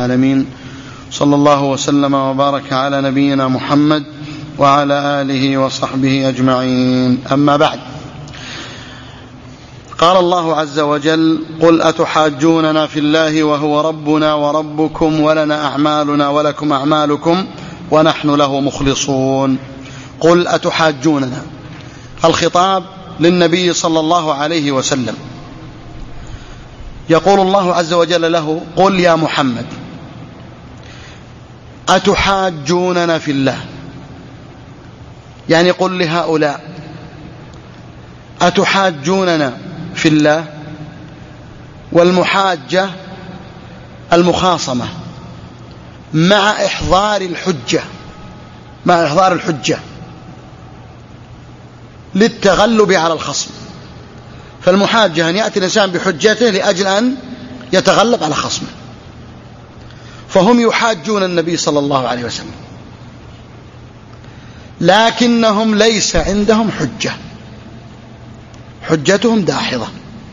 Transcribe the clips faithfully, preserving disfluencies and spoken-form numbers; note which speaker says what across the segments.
Speaker 1: العالمين، صلى الله وسلم وبارك على نبينا محمد وعلى آله وصحبه أجمعين. أما بعد، قال الله عز وجل: قل أتحاجوننا في الله وهو ربنا وربكم ولنا أعمالنا ولكم أعمالكم ونحن له مخلصون. قل أتحاجوننا، الخطاب للنبي صلى الله عليه وسلم، يقول الله عز وجل له: قل يا محمد أتحاجوننا في الله، يعني قل لهؤلاء أتحاجوننا في الله. والمحاجة المخاصمة مع إحضار الحجة مع إحضار الحجة للتغلب على الخصم. فالمحاجة أن يأتي الإنسان بحجته لأجل أن يتغلب على خصمه، فهم يحاجون النبي صلى الله عليه وسلم، لكنهم ليس عندهم حجة، حجتهم داحضة.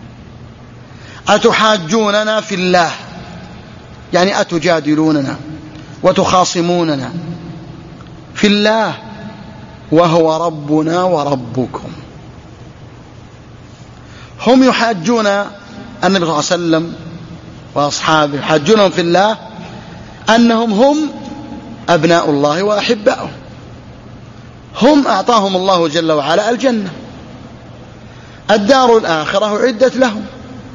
Speaker 1: أتحاجوننا في الله، يعني أتجادلوننا وتخاصموننا في الله وهو ربنا وربكم. هم يحاجون النبي صلى الله عليه وسلم وأصحابه، يحاجونهم في الله أنهم هم أبناء الله وأحباؤه، هم أعطاهم الله جل وعلا الجنة، الدار الآخرة أعدت لهم،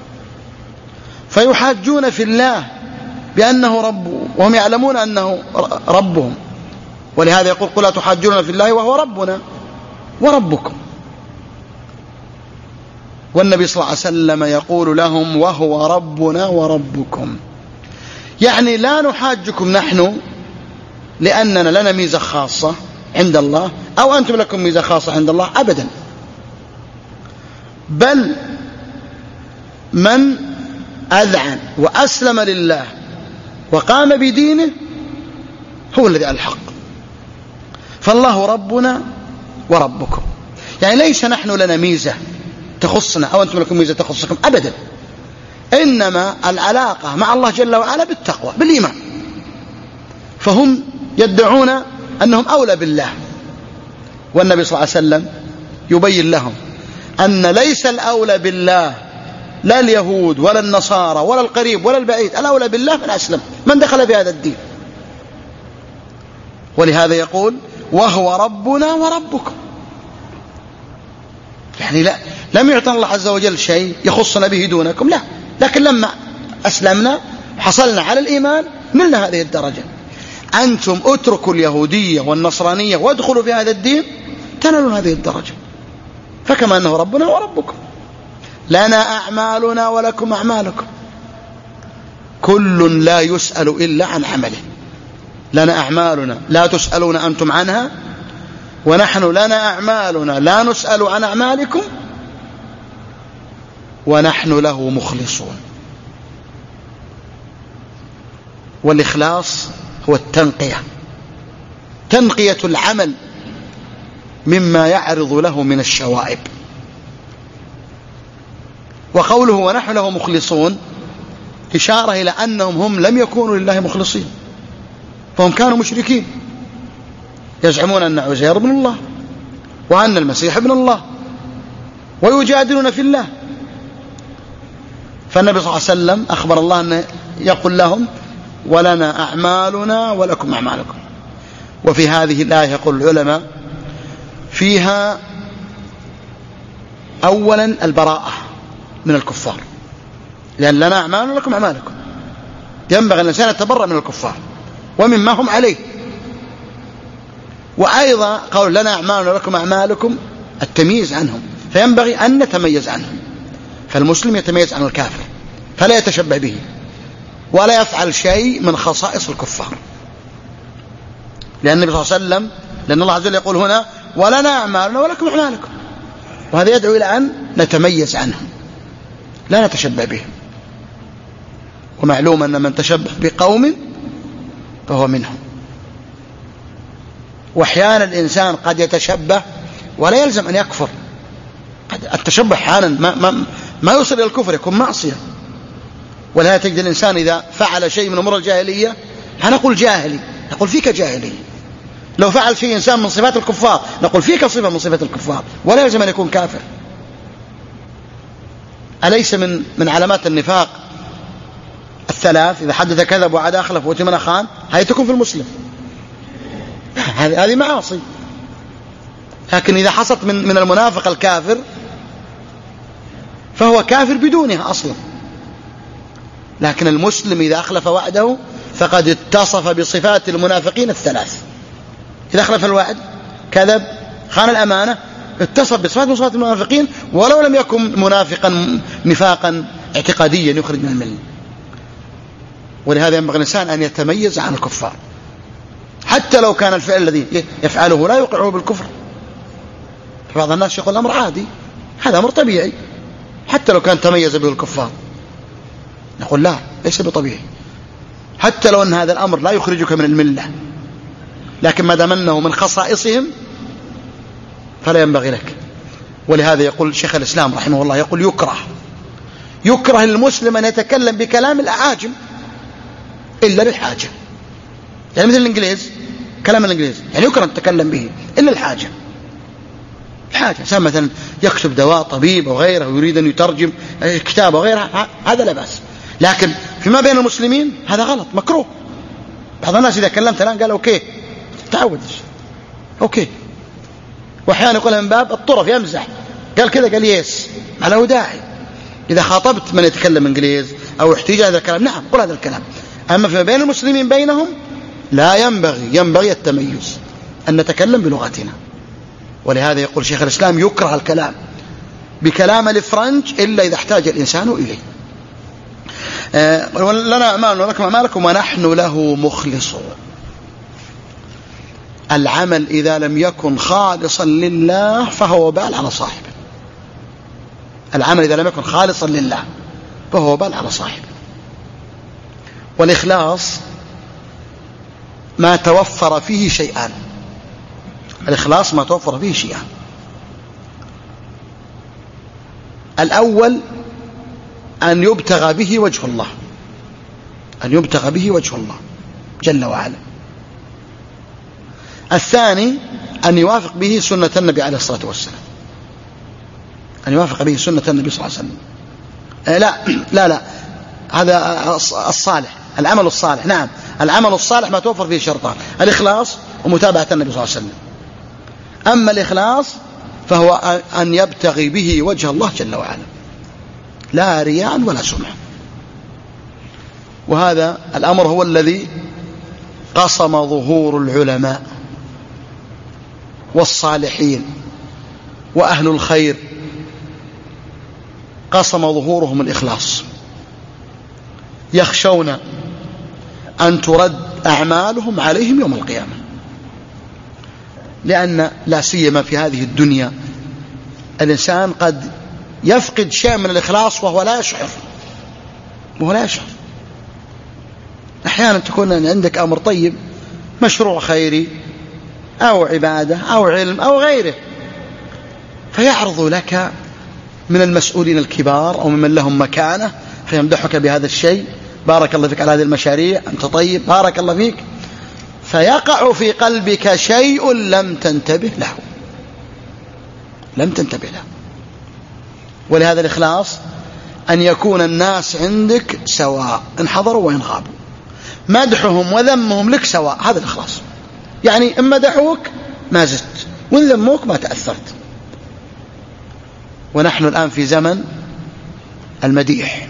Speaker 1: فيحاجون في الله بأنه رب، وهم يعلمون أنه ربهم. ولهذا يقول: قل أتحاجون في الله وهو ربنا وربكم. والنبي صلى الله عليه وسلم يقول لهم: وهو ربنا وربكم، يعني لا نحاجكم نحن لأننا لنا ميزة خاصة عند الله أو أنتم لكم ميزة خاصة عند الله، أبدا، بل من أذعن وأسلم لله وقام بدينه هو الذي على الحق. فالله ربنا وربكم، يعني ليس نحن لنا ميزة تخصنا أو أنتم لكم ميزة تخصكم، أبدا، إنما العلاقة مع الله جل وعلا بالتقوى بالإيمان. فهم يدعون أنهم أولى بالله، والنبي صلى الله عليه وسلم يبين لهم أن ليس الأولى بالله لا اليهود ولا النصارى ولا القريب ولا البعيد، الأولى بالله من أسلم، من دخل في هذا الدين. ولهذا يقول: وهو ربنا وربكم، يعني لا لم يعطنا الله عز وجل شيء يخصنا به دونكم، لا، لكن لما أسلمنا حصلنا على الإيمان نلنا هذه الدرجة. أنتم اتركوا اليهودية والنصرانية وادخلوا في هذا الدين تنالوا هذه الدرجة. فكما أنه ربنا وربكم، لنا أعمالنا ولكم أعمالكم، كل لا يسأل إلا عن عمله. لنا أعمالنا لا تسألون أنتم عنها، ونحن لنا أعمالنا لا نسأل عن أعمالكم، ونحن له مخلصون. والإخلاص هو التنقية، تنقية العمل مما يعرض له من الشوائب. وقوله ونحن له مخلصون إشارة إلى أنهم هم لم يكونوا لله مخلصين، فهم كانوا مشركين يزعمون أن عزير ابن الله وأن المسيح ابن الله ويجادلون في الله. فالنبي صلى الله عليه وسلم أخبر الله أن يقول لهم: ولنا أعمالنا ولكم أعمالكم. وفي هذه الآية يقول العلماء فيها أولا البراءة من الكفار، لأن لنا أعمالنا ولكم أعمالكم، ينبغي الإنسان يتبرأ من الكفار ومما هم عليه. وأيضا قول لنا أعمالنا ولكم أعمالكم التمييز عنهم، فينبغي أن نتميز عنهم. فالمسلم يتميز عن الكافر فلا يتشبه به ولا يفعل شيء من خصائص الكفار، لأن النبي صلى الله عليه وسلم لأن الله عز وجل يقول هنا: ولنا أعمالنا ولكم أعمالكم، وهذا يدعو إلى أن نتميز عنهم لا نتشبه بهم. ومعلوم أن من تشبه بقوم فهو منهم. وأحيانا الإنسان قد يتشبه ولا يلزم أن يكفر، التشبه أحيانا ما, ما, ما يوصل إلى الكفر، يكون معصية. ولهذا تجد الإنسان إذا فعل شيء من أمور الجاهلية هنقول جاهلي، نقول فيك جاهلي. لو فعل شيء إنسان من صفات الكفار نقول فيك صفة من صفات الكفار، ولا يلزم أن يكون كافر. أليس من من علامات النفاق الثلاث إذا حدث كذب وعاد أخلف وأتمنى خان؟ هذه تكون في المسلم، هذه معاصي. لكن إذا حصلت من من المنافق الكافر فهو كافر بدونها أصلا. لكن المسلم إذا أخلف وعده فقد اتصف بصفات المنافقين الثلاث. إذا أخلف الوعد، كذب، خان الأمانة، اتصف بصفات من صفات المنافقين ولو لم يكن منافقا نفاقا اعتقاديا يخرج من الملة. ولهذا ينبغي الإنسان أن يتميز عن الكفار حتى لو كان الفعل الذي يفعله لا يوقعه بالكفر. فبعض الناس يقول الأمر عادي، هذا أمر طبيعي حتى لو كان تميز به الكفار. نقول لا، ليس بطبيعي حتى لو أن هذا الأمر لا يخرجك من الملة، لكن ما دام أنه من خصائصهم فلا ينبغي لك. ولهذا يقول شيخ الإسلام رحمه الله، يقول يكره يكره للمسلم أن يتكلم بكلام الأعاجم إلا للحاجة. يعني مثل الإنجليز، كلام الإنجليز يعني يكره أن تتكلم به إلا الحاجة. الحاجة إنسان مثلا يكتب دواء طبيب أو غيره ويريد أن يترجم كتاب أو غيره، هذا لا بأس. لكن فيما بين المسلمين هذا غلط، مكروه. بعض الناس إذا كلمت الآن قال أوكي، تعود أوكي، وأحيانا يقولها من باب الطرف، يمزح، قال كذا قال يس، ما له داعي. إذا خاطبت من يتكلم إنجليز أو احتاج هذا الكلام نعم قل هذا الكلام. أما فيما بين المسلمين بينهم لا ينبغي ينبغي التميز، أن نتكلم بلغتنا. ولهذا يقول شيخ الإسلام يكره الكلام بكلام الفرنج إلا إذا احتاج الإنسان إليه. آه لنا أعمال ولكم أعمالكم ونحن له مخلصون. العمل إذا لم يكن خالصا لله فهو وبال على صاحبه. العمل إذا لم يكن خالصا لله فهو وبال على صاحبه. والإخلاص ما توفر فيه شيئان. الإخلاص ما توفر فيه شيئان. الأول أن يبتغى به وجه الله، أن يبتغى به وجه الله جل وعلا. الثاني أن يوافق به سنة النبي عليه الصلاة والسلام، أن يوافق به سنة النبي صلى الله عليه وسلم. لا لا لا هذا الصالح، العمل الصالح. نعم العمل الصالح ما توفر فيه شرطان، الإخلاص ومتابعة النبي صلى الله عليه وسلم. أما الإخلاص فهو أن يبتغي به وجه الله جل وعلا، لا رياء ولا سمعة. وهذا الأمر هو الذي قصم ظهور العلماء والصالحين وأهل الخير، قصم ظهورهم الإخلاص. يخشون أن ترد أعمالهم عليهم يوم القيامة، لأن لا سيما في هذه الدنيا الإنسان قد يفقد شيء من الإخلاص وهو لا يشعر وهو لا يشعر. أحيانا تكون عندك أمر طيب، مشروع خيري أو عبادة أو علم أو غيره، فيعرض لك من المسؤولين الكبار أو ممن لهم مكانة فيمدحك بهذا الشيء، بارك الله فيك على هذه المشاريع، أنت طيب، بارك الله فيك، فيقع في قلبك شيء لم تنتبه له لم تنتبه له. ولهذا الإخلاص أن يكون الناس عندك سواء، إن حضروا وإن غابوا، مدحهم وذمهم لك سواء، هذا الإخلاص. يعني إن مدحوك ما زدت وإن ذموك ما تأثرت. ونحن الآن في زمن المديح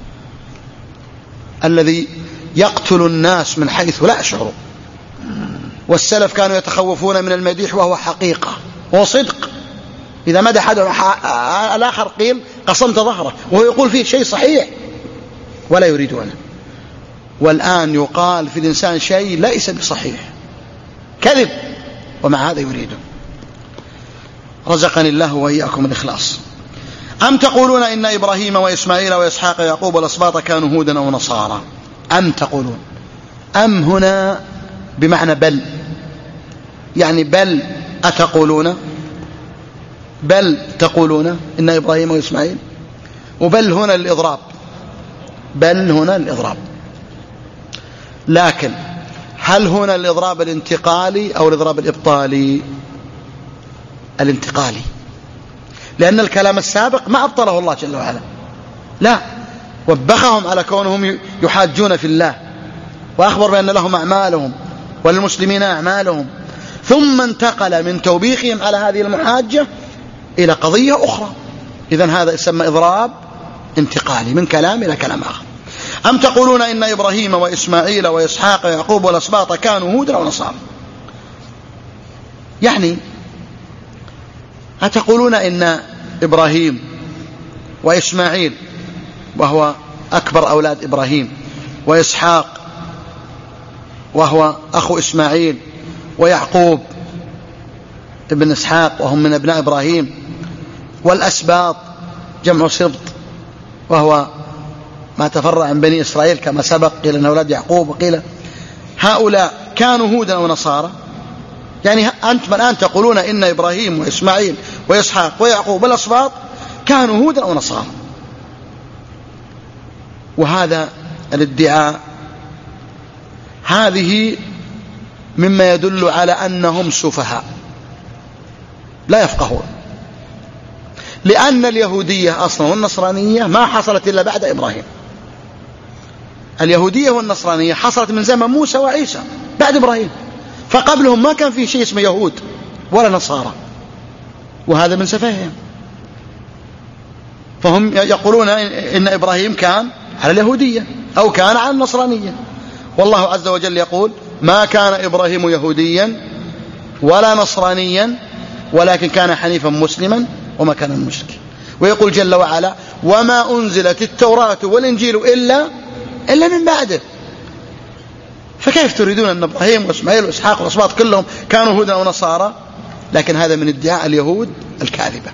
Speaker 1: الذي يقتل الناس من حيث لا يشعرون. والسلف كانوا يتخوفون من المديح وهو حقيقة وصدق. إذا مدح الآخر قيل قصمت ظهره، وهو يقول فيه شيء صحيح ولا يريدونه. والآن يقال في الإنسان شيء ليس بصحيح، كذب، ومع هذا يريده. رزقني الله وإياكم الإخلاص. أم تقولون إن إبراهيم وإسماعيل وإسحاق ويعقوب والأسباط كانوا هودا أو نصارى؟ أم تقولون، أم هنا بمعنى بل، يعني بل أتقولون، بل تقولون إن إبراهيم وإسماعيل، وبل هنا للإضراب، بل هنا الإضراب. لكن هل هنا الإضراب الانتقالي أو الإضراب الإبطالي؟ الانتقالي، لأن الكلام السابق ما أبطله الله جل وعلا، لا، وبخهم على كونهم يحاجون في الله، وأخبر بأن لهم أعمالهم وللمسلمين أعمالهم، ثم انتقل من توبيخهم على هذه المحاجة إلى قضية أخرى. إذن هذا يسمى إضراب انتقالي من كلام إلى كلام آخر. أم تقولون إن إبراهيم وإسماعيل وإسحاق ويعقوب والأسباط كانوا هودا ونصارى؟ يعني أتقولون إن إبراهيم وإسماعيل وهو أكبر أولاد إبراهيم، وإسحاق وهو أخو إسماعيل، ويعقوب ابن إسحاق وهم من أبناء إبراهيم، والأسباط جمع سبط وهو ما تفرع عن بني إسرائيل كما سبق، قيل أن أولاد يعقوب، وقيل هؤلاء كانوا هودا ونصارى. يعني أنتم الآن تقولون إن إبراهيم وإسماعيل وإسحاق ويعقوب والأسباط كانوا هودا ونصارى، وهذا الادعاء هذه مما يدل على أنهم سفهاء لا يفقهون، لأن اليهودية أصلا والنصرانية ما حصلت إلا بعد إبراهيم. اليهودية والنصرانية حصلت من زمن موسى وعيسى بعد إبراهيم، فقبلهم ما كان في شيء اسمه يهود ولا نصارى، وهذا من سفههم. فهم يقولون إن إبراهيم كان على اليهودية أو كان على النصرانية، والله عز وجل يقول ما كان إبراهيم يهوديا ولا نصرانيا ولكن كان حنيفا مسلما وما كان من المشركين. ويقول جل وعلا وما أنزلت التوراة والإنجيل إلا إلا من بعده. فكيف تريدون أن إبراهيم وإسماعيل وإسحاق والأسباط كلهم كانوا هودا ونصارى؟ لكن هذا من ادعاء اليهود الكاذبة،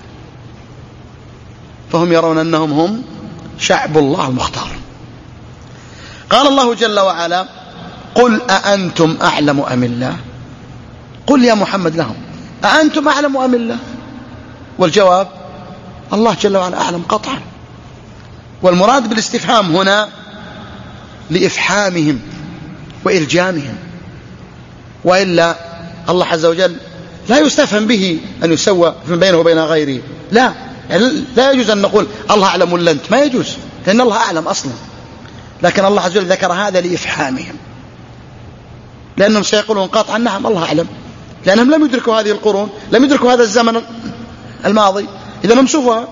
Speaker 1: فهم يرون أنهم هم شعب الله المختار. قال الله جل وعلا قل أأنتم أعلم أم الله؟ قل يا محمد لهم أأنتم أعلم أم الله؟ والجواب الله جل وعلا أعلم قطعا. والمراد بالاستفهام هنا لإفحامهم وإلجامهم، وإلا الله عز وجل لا يستفهم به أن يسوى بينه وبين غيره، لا، يعني لا يجوز أن نقول الله أعلم ولا أنت، ما يجوز، لأن الله أعلم أصلا. لكن الله عز وجل ذكر هذا لإفحامهم، لأنهم سيقولون قطعا نعم الله أعلم، لأنهم لم يدركوا هذه القرون، لم يدركوا هذا الزمن الماضي، إذا هم سفهاء.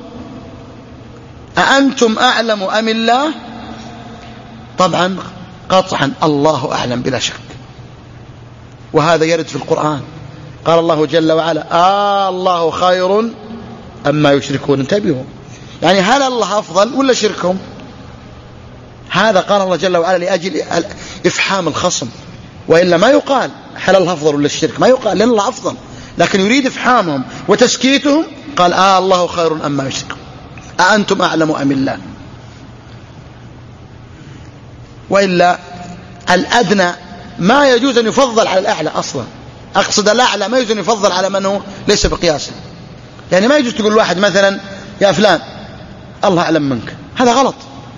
Speaker 1: أأنتم أعلم أم الله؟ طبعا قطعا الله أعلم بلا شك، وهذا يرد في القرآن. قال الله جل وعلا آه الله خير أما يشركون. انتبهوا، يعني هل الله أفضل ولا شركهم؟ هذا قال الله جل وعلا لأجل إفحام الخصم، وإلا ما يقال هل الله أفضل ولا الشرك، ما يقال، لأن الله أفضل، لكن يريد إفحامهم وتسكيتهم. قال آه الله خير أما يشركون، أأنتم أعلم أم الله؟ وإلا الأدنى ما يجوز أن يفضل على الأعلى أصلا، أقصد الأعلى ما يجوز أن يفضل على من هو ليس بقياسه. يعني ما يجوز تقول واحد مثلا يا فلان الله أعلم منك، هذا غلط،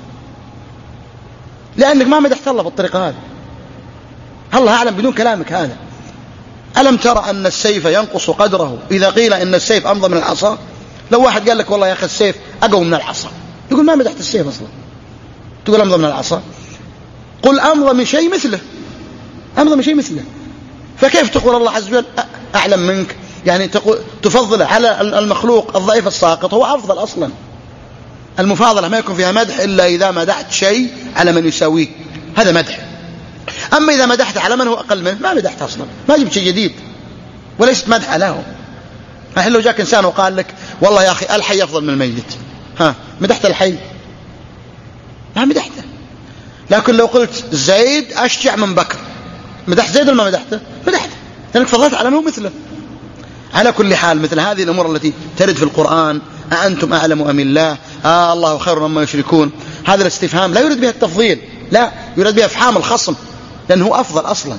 Speaker 1: لأنك ما مدحت الله بالطريقة هذه. الله أعلم بدون كلامك هذا. ألم ترى أن السيف ينقص قدره إذا قيل إن السيف أمضى من العصا؟ لو واحد قال لك والله يا أخي السيف أقوى من العصا، تقول ما مدحت السيف أصلا، تقول أمضى من العصا. قل أمضى من شيء مثله، أمضى من شيء مثله. فكيف تقول الله عز وجل أعلم منك؟ يعني تقول تفضله على المخلوق الضعيف الساقط، هو أفضل أصلا. المفاضلة ما يكون فيها مدح إلا إذا مدحت شيء على من يساويه، هذا مدح. أما إذا مدحت على من هو أقل منه ما مدحت أصلا، ما جبت شيء جديد وليست مدح له. الحين لو جاك إنسان وقال لك والله يا أخي الحي أفضل من الميت، ها مدحت الحي؟ ما مدحته. لكن لو قلت زيد أشجع من بكر، مدحت زيد ولا ما مدحته؟ مدحته، لأنك فضلت على أنه مثله. على كل حال مثل هذه الأمور التي ترد في القرآن أأنتم أعلم أم الله؟ آه الله خير مما يشركون، هذا الاستفهام لا يريد بها التفضيل، لا، يريد بها إفحام الخصم، لأنه أفضل أصلا.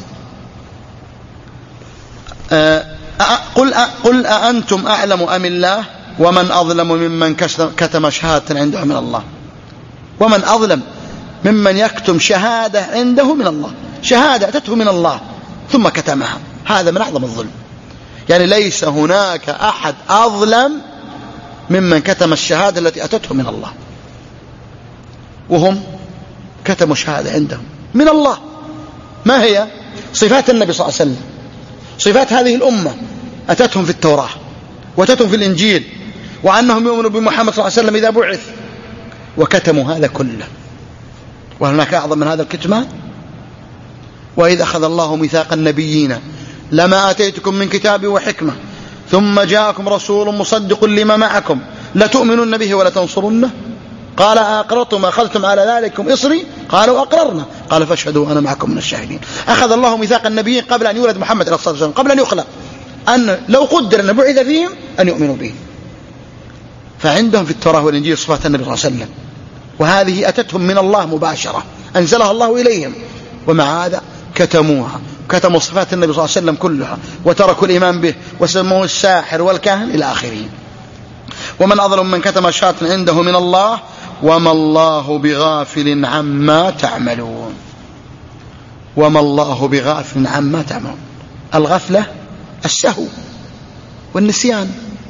Speaker 1: آه قل قل أأنتم أعلم أم الله ومن أظلم ممن كتم شهادة عنده من الله. ومن أظلم، ممن يكتم شهادة عنده من الله، شهادة أتته من الله ثم كتمها، هذا من أعظم الظلم. يعني ليس هناك أحد أظلم ممن كتم الشهادة التي أتته من الله، وهم كتموا شهادة عندهم من الله. ما هي؟ صفات النبي صلى الله عليه وسلم، صفات هذه الأمة أتتهم في التوراة وأتتهم في الإنجيل، وأنهم يؤمنوا بمحمد صلى الله عليه وسلم إذا بعث، وكتموا هذا كله. وهل هناك أعظم من هذا الكتمان؟ وإذ أخذ الله ميثاق النبيين لما آتيتكم من كتاب وحكمة ثم جاءكم رسول مصدق لما معكم لتؤمنن به ولتنصرنه قال أقررتم أخذتم على ذلكم إصري قالوا أقررنا قال فاشهدوا أنا معكم من الشاهدين. أخذ الله ميثاق النبيين قبل أن يولد محمد عليه الصلاة والسلام، قبل أن يخلق، أن لو قدر أن بعث فيهم أن يؤمنوا به. فعندهم في التوراة والإنجيل صفات النبي صلى الله عليه وسلم، وهذه أتتهم من الله مباشرة أنزلها الله إليهم، ومع هذا كتموها، كتموا صفات النبي صلى الله عليه وسلم كلها وتركوا الإيمان به وسموه الساحر والكاهن إلى آخره. ومن أظلم من كتم شهادة عنده من الله وما الله بغافل عما تعملون. وما الله بغافل عما تعملون، الغفلة السهو والنسيان،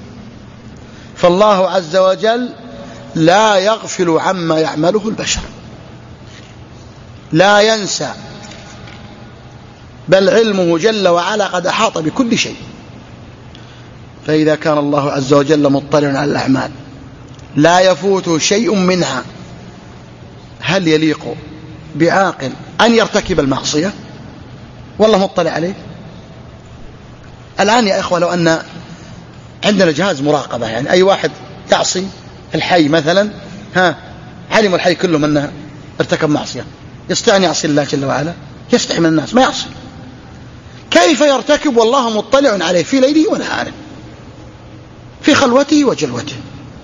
Speaker 1: فالله عز وجل لا يغفل عما يعمله البشر، لا ينسى، بل علمه جل وعلا قد أحاط بكل شيء. فإذا كان الله عز وجل مطلع على الأعمال لا يفوته شيء منها، هل يليق بعاقل أن يرتكب المعصية والله مطلع عليه؟ الآن يا إخوة لو أن عندنا جهاز مراقبة، يعني أي واحد يعصي الحي مثلا، ها علم الحي كلهم أنه ارتكب معصية، يستطيع أن يعصي الله جل وعلا؟ يستحي من الناس ما يعصي. كيف يرتكب والله مطلع عليه في ليله ونهاره، في خلوته وجلوته؟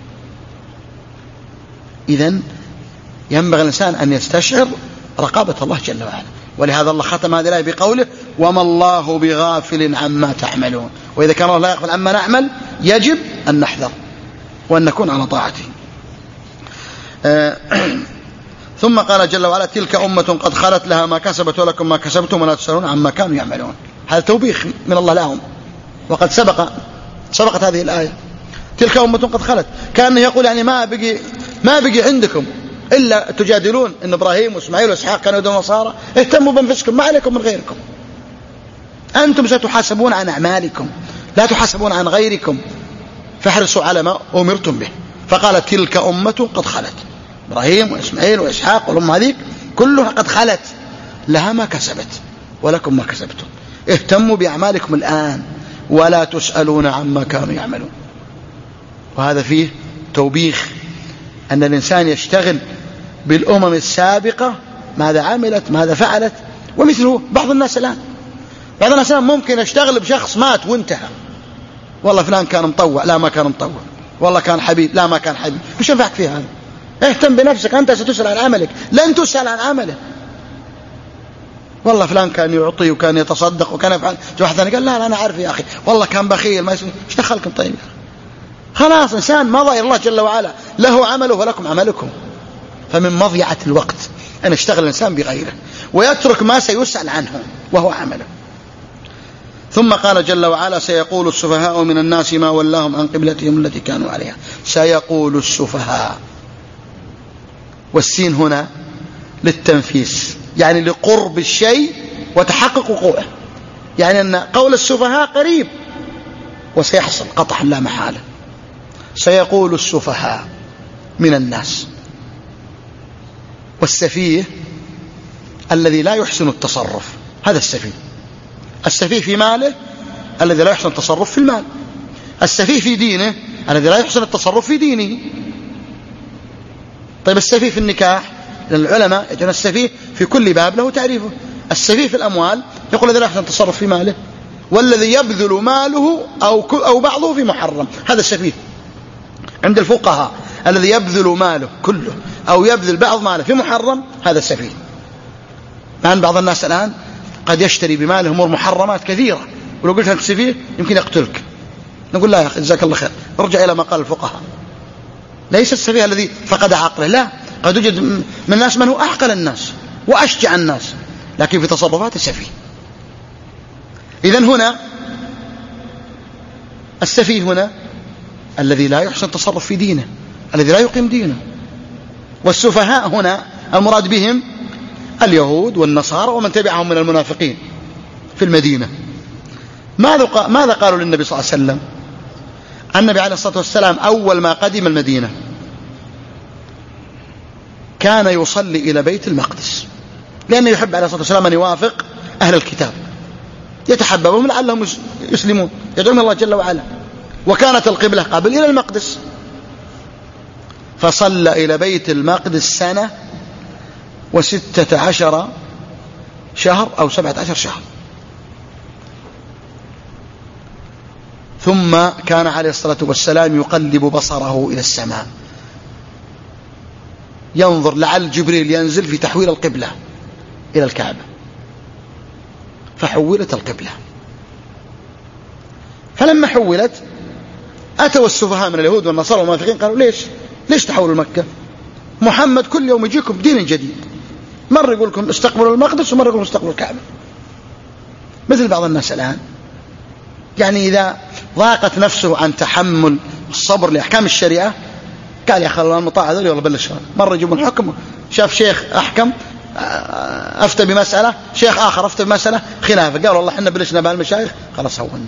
Speaker 1: إذن ينبغي الإنسان أن يستشعر رقابة الله جل وعلا. ولهذا الله ختم هذه الآية بقوله وما الله بغافل عما تعملون. وإذا كان الله لا يغفل عما نعمل يجب أن نحذر وأن نكون على طاعته. آه ثم قال جل وعلا تلك أمة قد خلت لها ما كسبت ولكم ما كسبتم ولا تسألون عما كانوا يعملون. هذا توبيخ من الله لهم، وقد سبق سبقت هذه الآية تلك أمة قد خلت، كأنه يقول يعني ما بقي ما بقي عندكم إلا تجادلون إن إبراهيم وإسماعيل وإسحاق كانوا يهود ونصارى، اهتموا بأنفسكم ما عليكم من غيركم، أنتم ستحاسبون عن أعمالكم لا تحاسبون عن غيركم، فاحرصوا على ما أمرتم به. فقال تلك أمة قد خلت، إبراهيم وإسماعيل وإسحاق والأمة هذه كلها قد خلت، لها ما كسبت ولكم ما كسبتم، اهتموا بأعمالكم الآن ولا تسألون عما كانوا يعملون. وهذا فيه توبيخ أن الإنسان يشتغل بالأمم السابقة ماذا عملت ماذا فعلت. ومثله بعض الناس الآن، بعض الناس الآن ممكن يشتغل بشخص مات وانتهى، والله فلان كان مطوع لا ما كان مطوع، والله كان حبيب لا ما كان حبيب، مش ينفعك فيها هذا؟ اهتم بنفسك، أنت ستسأل عن عملك لن تسأل عن عمله. والله فلان كان يعطي وكان يتصدق وكان يفعل، واحد ثاني قال لا لا أنا عارف يا أخي والله كان بخيل ما يسوي، ايش دخلكم طيب؟ خلاص إنسان مضى الله جل وعلا له عمله ولكم عملكم. فمن مضيعة الوقت أن يشتغل الإنسان بغيره ويترك ما سيسأل عنه وهو عمله. ثم قال جل وعلا سيقول السفهاء من الناس ما ولاهم عن قبلتهم التي كانوا عليها. سيقول السفهاء، والسين هنا للتنفيس، يعني لقرب الشيء وتحقق وقوعه، يعني أن قول السفهاء قريب وسيحصل قطعا لا محالة. سيقول السفهاء من الناس، والسفيه الذي لا يحسن التصرف، هذا السفيه. السفيه في ماله الذي لا يحسن التصرف في المال، السفيه في دينه الذي لا يحسن التصرف في دينه. طيب السفيه في النكاح، لأن العلماء يجعلون السفيه في كل باب له تعريفه. السفيه في الأموال يقول الذي لا يحسن التصرف في ماله، والذي يبذل ماله أو أو بعضه في محرم، هذا السفيه. عند الفقهاء الذي يبذل ماله كله أو يبذل بعض ماله في محرم، هذا السفيه. مع أن بعض الناس الآن قد يشتري بماله أمور محرمات كثيرة، ولو قلت أنت سفيه يمكن يقتلك. نقول لا يا أخي جزاك الله خير، ارجع إلى ما قال الفقهاء. ليس السفيه الذي فقد عقله، لا، قد يوجد من الناس من هو أعقل الناس وأشجع الناس، لكن في تصرفاته سفيه. إذن هنا السفيه هنا الذي لا يحسن التصرف في دينه، الذي لا يقيم دينه. والسفهاء هنا المراد بهم اليهود والنصارى ومن تبعهم من المنافقين في المدينة. ماذا ماذا قالوا للنبي صلى الله عليه وسلم؟ النبي عليه الصلاة والسلام أول ما قدم المدينة كان يصلي إلى بيت المقدس، لأنه يحب عليه الصلاة والسلام أن يوافق أهل الكتاب، يتحببهم لعلهم يسلمون، يدعون الله جل وعلا. وكانت القبلة قبل إلى المقدس، فصلى إلى بيت المقدس سنة وستة عشر شهر أو سبعة عشر شهر. ثم كان عليه الصلاة والسلام يقلب بصره إلى السماء ينظر لعل جبريل ينزل في تحويل القبلة إلى الكعبة، فحولت القبلة. فلما حولت أتوا السفهاء من اليهود والنصارى والمنافقين قالوا ليش ليش تحولوا مكة؟ محمد كل يوم يجيكم بدين جديد، مرة يقول لكم استقبلوا المقدس ومرة يقول لكم استقبلوا الكعبة. مثل بعض الناس الآن، يعني إذا ضاقت نفسه عن تحمل الصبر لأحكام الشريعة قال يا أخي الله المطاع ذولي والله بلش. مرة يجيبون الحكم، شاف شيخ أحكم أفتى بمسألة، شيخ آخر أفتى بمسألة خلافة، قال والله حنا بلشنا بالمشايخ خلاص هون.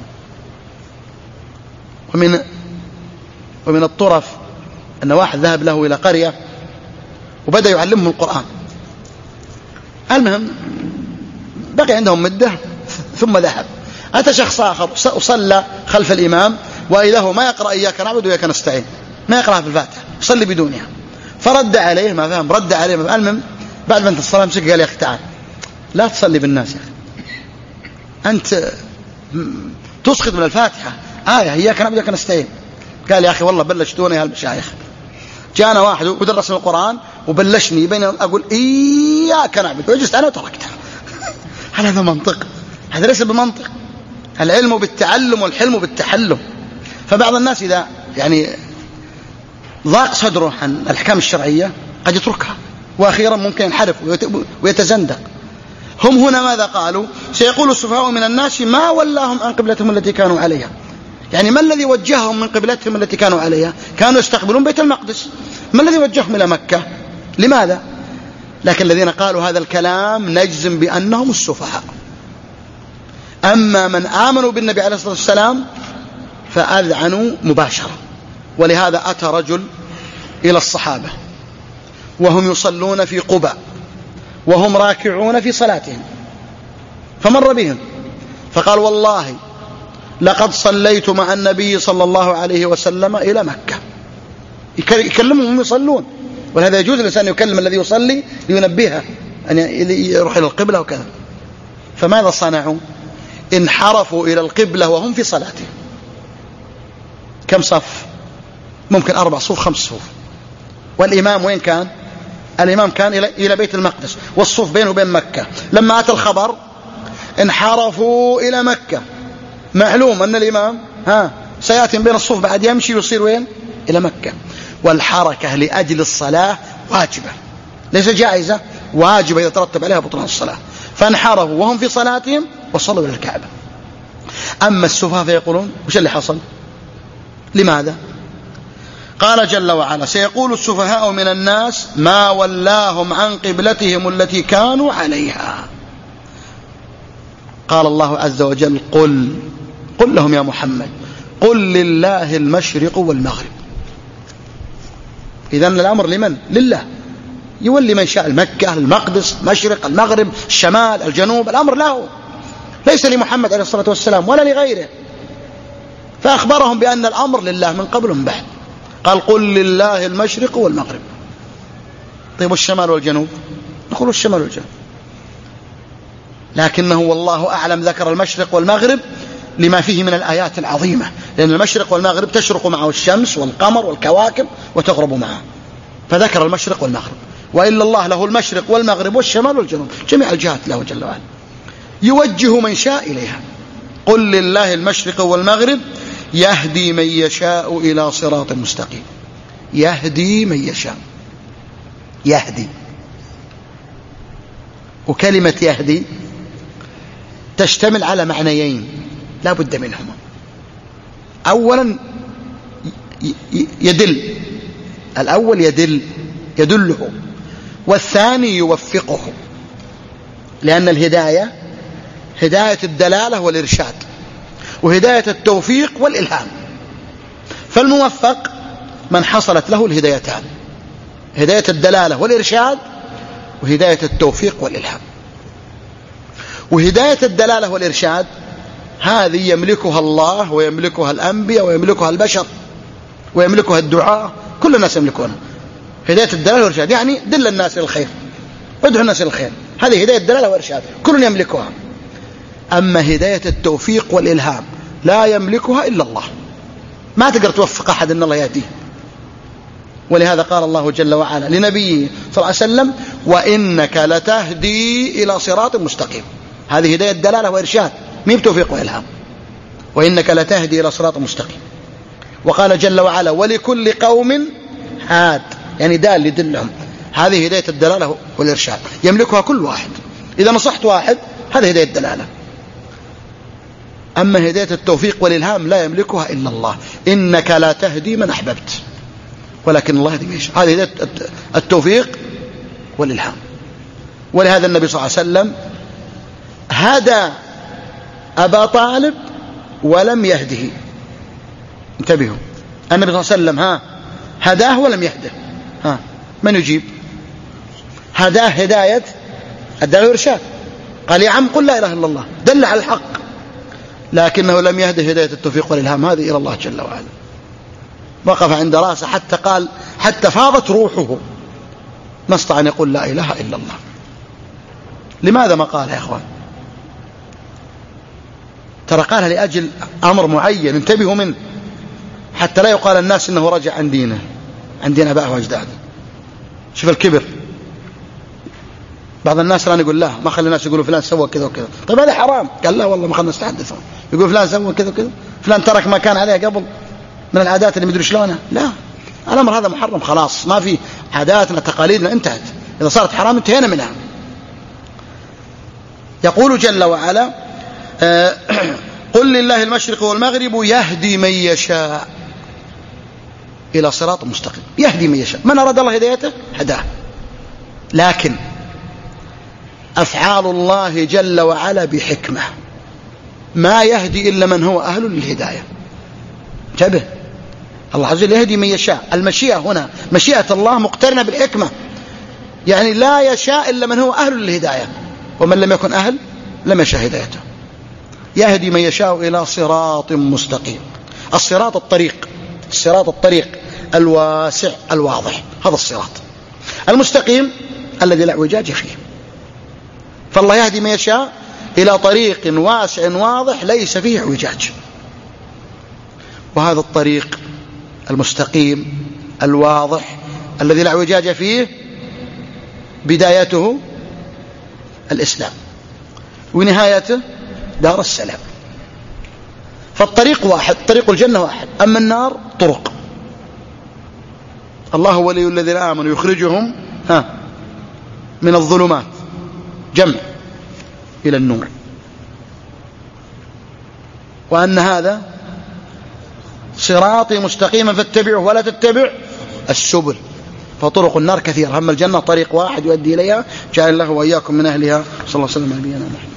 Speaker 1: ومن ومن الطرف أن واحد ذهب له إلى قرية وبدأ يعلمهم القرآن. المهم بقي عندهم مدة ثم ذهب. أتى شخص آخر وصلى خلف الإمام وإذا هو ما يقرأ إياك نعبد وإياك نستعين، ما يقرأها في الفاتحة، يصلي بدونها. فرد عليه ما فهم، رد عليه ما فهم. المهم بعد ما انت الصلاة مسك قال يا أخي تعال لا تصلي بالناس يا أخي، أنت تسقط من الفاتحة آية إياك نعبد وإياك نستعين. قال يا أخي والله بلشتوني يا المشايخ. جانا واحد ودرسنا القرآن وبلشني بين أقول إياك نعبد وجلست أنا وتركتها. هل هذا منطق؟ هذا ليس بمنطق. العلم بالتعلم والحلم بالتحلم. فبعض الناس إذا يعني ضاق صدره عن الأحكام الشرعية قد يتركها، وأخيرا ممكن ينحرف ويتزندق. هم هنا ماذا قالوا؟ سيقول السفهاء من الناس ما ولاهم عن قبلتهم التي كانوا عليها. يعني ما الذي وجههم من قبلتهم التي كانوا عليها؟ كانوا يستقبلون بيت المقدس. ما الذي وجههم إلى مكة؟ لماذا؟ لكن الذين قالوا هذا الكلام نجزم بأنهم السفهاء. أما من آمنوا بالنبي عليه الصلاة والسلام فأذعنوا مباشرة. ولهذا أتى رجل إلى الصحابة وهم يصلون في قباء وهم راكعون في صلاتهم، فمر بهم فقال والله لقد صليت مع النبي صلى الله عليه وسلم إلى مكة. يكلمهم وهم يصلون، ولهذا يجوز الإنسان يكلم الذي يصلي لينبهه أن يروح إلى القبلة وكذا. فماذا صنعوا؟ انحرفوا إلى القبلة وهم في صلاتهم. كم صف؟ ممكن أربع صفوف خمس صفوف. والإمام وين كان؟ الإمام كان إلى بيت المقدس والصف بينه وبين مكة. لما أتى الخبر انحرفوا إلى مكة. معلوم أن الإمام ها سيأتي بين الصف بعد يمشي ويصير وين؟ إلى مكة. والحركة لأجل الصلاة واجبة، ليس جائزة، واجبة إذا ترتب عليها بطلان الصلاة. فانحرفوا وهم في صلاتهم وصلوا إلى الكعبة. أما السفهاء فيقولون وش اللي حصل؟ لماذا؟ قال جل وعلا سيقول السفهاء من الناس ما ولاهم عن قبلتهم التي كانوا عليها. قال الله عز وجل قل قل لهم يا محمد قل لله المشرق والمغرب. إذن الأمر لمن؟ لله، يولي من شاء المكة المقدس المشرق المغرب الشمال الجنوب، الأمر له، ليس لمحمد عليه الصلاة والسلام ولا لغيره. فأخبرهم بأن الأمر لله من قبل ومن بعد. قال قل لله المشرق والمغرب. طيب والشمال والجنوب؟ نقول الشمال والجنوب، لكنه والله أعلم ذكر المشرق والمغرب لما فيه من الآيات العظيمة، لأن المشرق والمغرب تشرق معه الشمس والقمر والكواكب وتغرب معه، فذكر المشرق والمغرب. وإلا الله له المشرق والمغرب والشمال والجنوب، جميع الجهات له جل وعلا، يوجه من شاء إليها. قل لله المشرق والمغرب يهدي من يشاء إلى صراط مستقيم. يهدي من يشاء، يهدي. وكلمة يهدي تشتمل على معنيين لا بد منهما. أولا يدل، الأول يدل يدله، والثاني يوفقه، لأن الهداية هداية الدلالة والإرشاد، وهداية التوفيق والإلهام. فالموفق من حصلت له الهدايتان، هداية الدلالة والإرشاد، وهداية التوفيق والإلهام. وهداية الدلالة والإرشاد هذه يملكها الله ويملكها الأنبياء ويملكها البشر ويملكها الدعاء، كل الناس يملكونها. هداية الدلالة والإرشاد يعني دل الناس إلى الخير، ادعو الناس إلى الخير، هذه هداية الدلالة والإرشاد كل يملكها. أما هداية التوفيق والإلهام لا يملكها إلا الله، ما تقدر توفق أحد إن الله يهديه. ولهذا قال الله جل وعلا لنبيه صلى الله عليه وسلم: وإنك لتهدي إلى صراط مستقيم. هذه هداية دلالة وإرشاد، مين بتوفيق وإلهام. وإنك لتهدي إلى صراط مستقيم. وقال جل وعلا: ولكل قوم هاد، يعني دال يدلهم. هذه هداية الدلالة والإرشاد يملكها كل واحد، إذا نصحت واحد هذه هداية الدلالة. أما هداية التوفيق والإلهام لا يملكها إلا الله. إنك لا تهدي من أحببت ولكن الله يهدي من يشاء. هذه هداية التوفيق والإلهام. ولهذا النبي صلى الله عليه وسلم هدى أبا طالب ولم يهده. انتبهوا، النبي صلى الله عليه وسلم ها هداه ولم يهده. ها من يجيب؟ هداه هداية الدلالة والإرشاد، قال: يا عم قل لا إله إلا الله، دل على الحق، لكنه لم يهده هداية التوفيق والإلهام، هذه إلى الله جل وعلا. وقف عند رأسه حتى قال حتى فاضت روحه، ما استطاع أن يقول لا إله إلا الله. لماذا ما قال يا أخوان؟ ترى قالها لأجل أمر معين، انتبهوا منه، حتى لا يقال الناس إنه رجع عن دينه، عن دين أبائه وأجداده. شوف الكبر، بعض الناس الآن يقول لا، ما خلي الناس يقولوا فلان سوى كذا وكذا. طيب هذا حرام. قال لا والله ما خلنا نستحدثهم، يقول فلان سوى كذا وكذا، فلان ترك ما كان عليه قبل من العادات اللي مدري شلونها. لا، الأمر هذا محرم خلاص، ما في عاداتنا تقاليدنا انتهت، إذا صارت حرام انتهينا منها. يقول جل وعلا: آه قل لله المشرق والمغرب يهدي من يشاء إلى صراط مستقيم. يهدي من يشاء، من أراد الله هدايته هداه، لكن أفعال الله جل وعلا بحكمة، ما يهدي إلا من هو أهل للهداية. انتبه، الله عز وجل يهدي من يشاء. المشيئة هنا مشيئة الله مقترنة بالحكمة، يعني لا يشاء إلا من هو أهل للهداية، ومن لم يكن أهل لم يشاء هدايته. يهدي من يشاء إلى صراط مستقيم. الصراط الطريق، الصراط الطريق الواسع الواضح، هذا الصراط المستقيم الذي لا اعوجاج فيه. فالله يهدي من يشاء إلى طريق واسع واضح ليس فيه اعوجاج. وهذا الطريق المستقيم الواضح الذي لا اعوجاج فيه بدايته الإسلام ونهايته دار السلام. فالطريق واحد، طريق الجنة واحد، أما النار طرق. الله ولي الذين آمنوا يخرجهم ها من الظلمات، جمع، إلى النور. وأن هذا صراطي مستقيما فاتبعوه ولا تتبع السبل فطرق النار كثيرة، أما الجنة طريق واحد يؤدي إليها، جعل الله وإياكم من أهلها. صلى الله عليه وسلم على نبينا محمد.